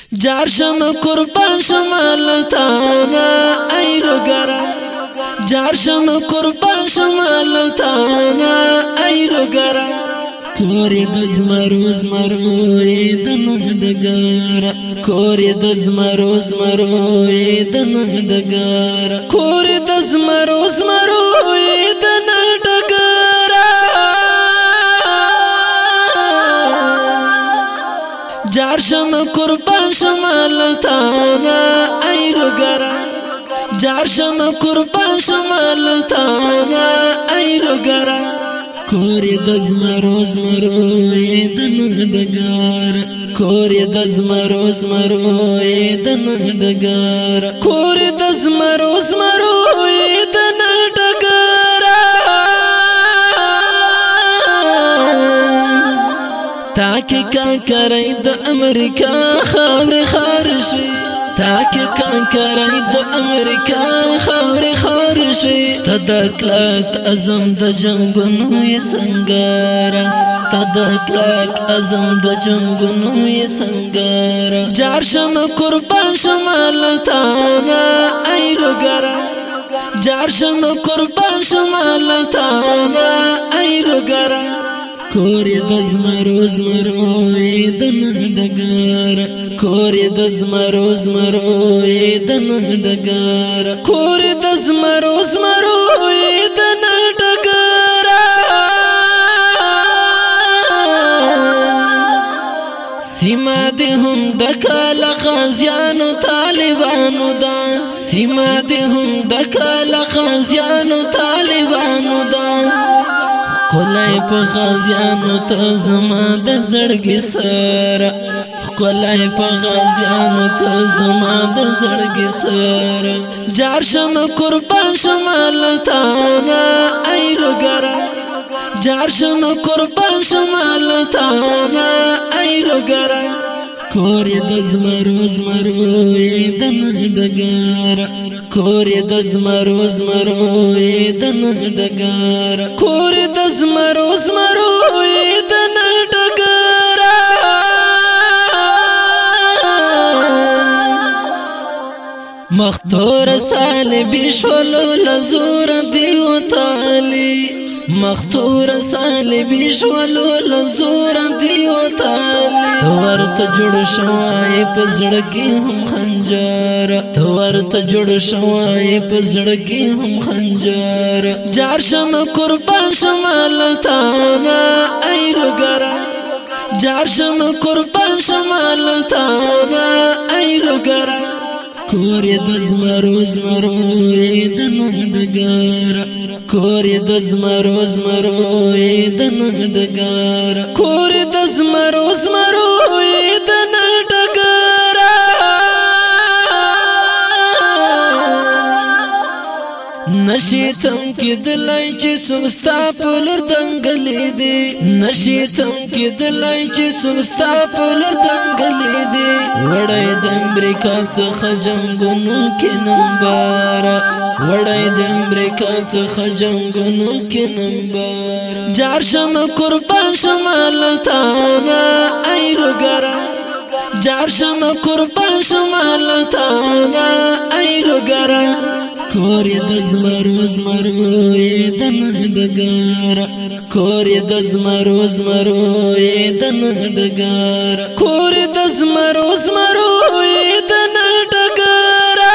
جار شم قربان شمالتانا ایلوگرا جار شم قربان شمالتانا ایلوگرا کوری دزمروز مروی دندگارا کوری دزمروز مروی دندگارا کوری دزمروز مروی دندگارا جار شم قربان شمالتانا ایلوگرا جار شم قربان شمالتانا ایلوگرا کوری دزمروز مروی دندگارا کوری دزمروز مروی دندگارا کوری دزمروز مروی دندگارا تاکی کان کرائی دا امریکا خاور خارشوی تاکی کان کرائی دا امریکا خاور خارشوی تدکلک ازم دا جنگنوی سنگارا تدکلک ازم دا جنگنوی سنگارا جار شم قربان شمالتانا ایلوگرا جار شم قربان شمالتانا ایلوگرا کوری دزمروز مروی دندگارا کوری دزمروز مروی دندگارا کوری دزمروز مروی دندگارا سیما دی هم دکال غازیانو طالبانو دا سیما دی هم دکال غازیانو طالبانو دا خلای په غازیانو ته زما د زړګي سره خلای په غازیانو ته زما د زړګي سره جار شم قربان شمالتانا ایلوگرا جار شم قربان شمالتانا ایلوگرا کوری دزمروز مروی دندگارا کوری دزمروز مروی دندگارا کوری دزمروز مروی دندگارا مختور سالبی شولو لزور دیو تالی مختور سالبی شولو لزور دیو تالی ورت جوړ شوای په زړګي هم خنجر ورت جوړ شوای په زړګي هم خنجر جار شم قربان شمالتانا ایلوگرا جار شم قربان شمالتانا ایلوگرا کوری دزمروز مروی دندگارا کوری دزمروز مروی دندگارا کوری دزمروز مروی دندگارا نشیتم کی دلای چې سوستا پولر دنګلې دی نشیتم کی دلای چې سوستا پولر دنګلې دی وړای د امریکا څخه جنگونو کې نمبر وړای د امریکا څخه جنگونو کې نمبر جار شم قربان شمالتانا ایلوگرا جار شم قربان شمالتانا ایلوگرا کوری دزمروز مروی دندگارا کوری دزمروز مروی دندگارا کوری دزمروز مروی دندگارا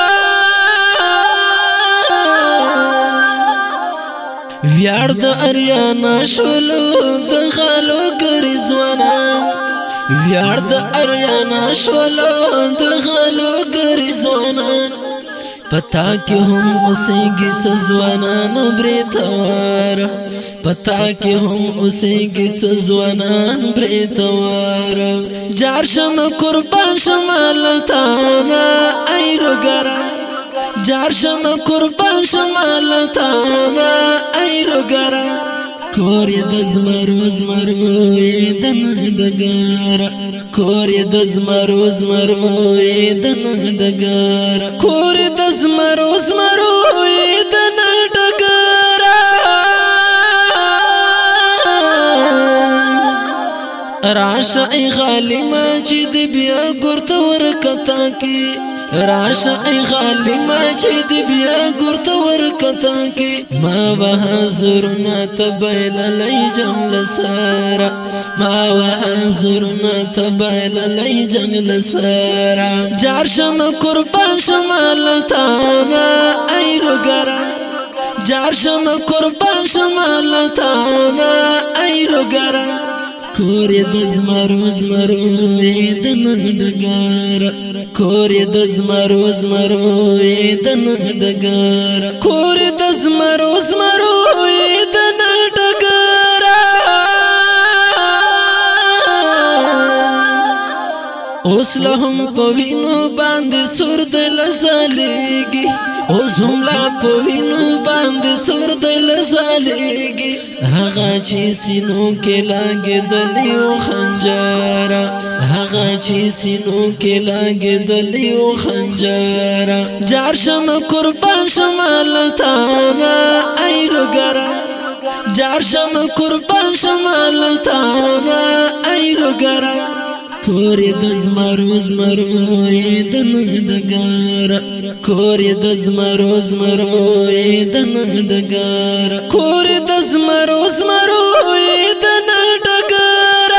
ویار د اریانا شولو د غالو گریزوانا ویار د اریانا شولو د غالو گریزوانا پتا کی هم اوسېږي ځوانان بریتوار پتا کی هم اوسېږي ځوانان بریتوار جار شم قربان شمالتانا ایلوگرا جار شم قربان شمالتانا ایلوگرا کوری دزمروز مروی دندگارا کوری دزمروز مروی دندگارا کوری دزمروز مروی دندگارا راشه ای غالما چې د بیا ګورته ورکتا کی راشه ای غالما چې د بیا ګورته ورکتا کی ما وحضرنا تبیل لای جنل سارا ما وحضرنا تبیل لای جنل سارا جار شم قربان شمالتانا ای لګرا جار شم قربان شمالتانا ای لګرا کوری د زمرو زمرو د نن دګار کوری د زمرو زمرو د نن دګار کوری د زمرو زمرو د نن دګار اوس لهم پوینو باندې سور د لزالېږي اوس هم لا پوینو باندې سور د لزالېږي هغه چې سینو کې لګېدلی و خنجر هغه چې سینو کې لګېدلی و خنجر جار شم قربان شمالتانا ای لګرا جار شم قربان شمالتانا ای لګرا کوری د زمرو زمرو د نن دګار کوری د زمرو زمرو د نن دګار کوری د زمرو زمرو د نن دګار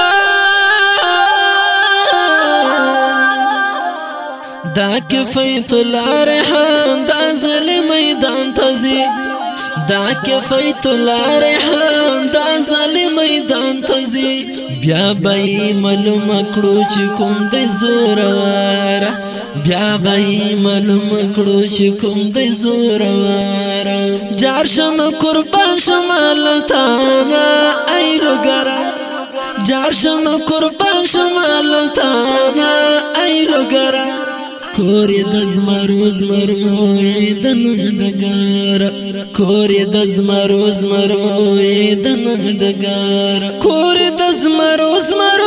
دا کفیت الارحام دا زل میدان تزي دا کفیت الارحام دا زل میدان تزي بیا بای معلوم کړو چې کوم د زورور بیا بای معلوم کړو چې کوم د زورور جار شم قربان شمالتانا ای لګرا جار شم قربان شمالتانا ای لګرا کوری د زمرو زمرو د نن دګار کوری د زمرو زمرو د نن دګار کوری د زمرو زمرو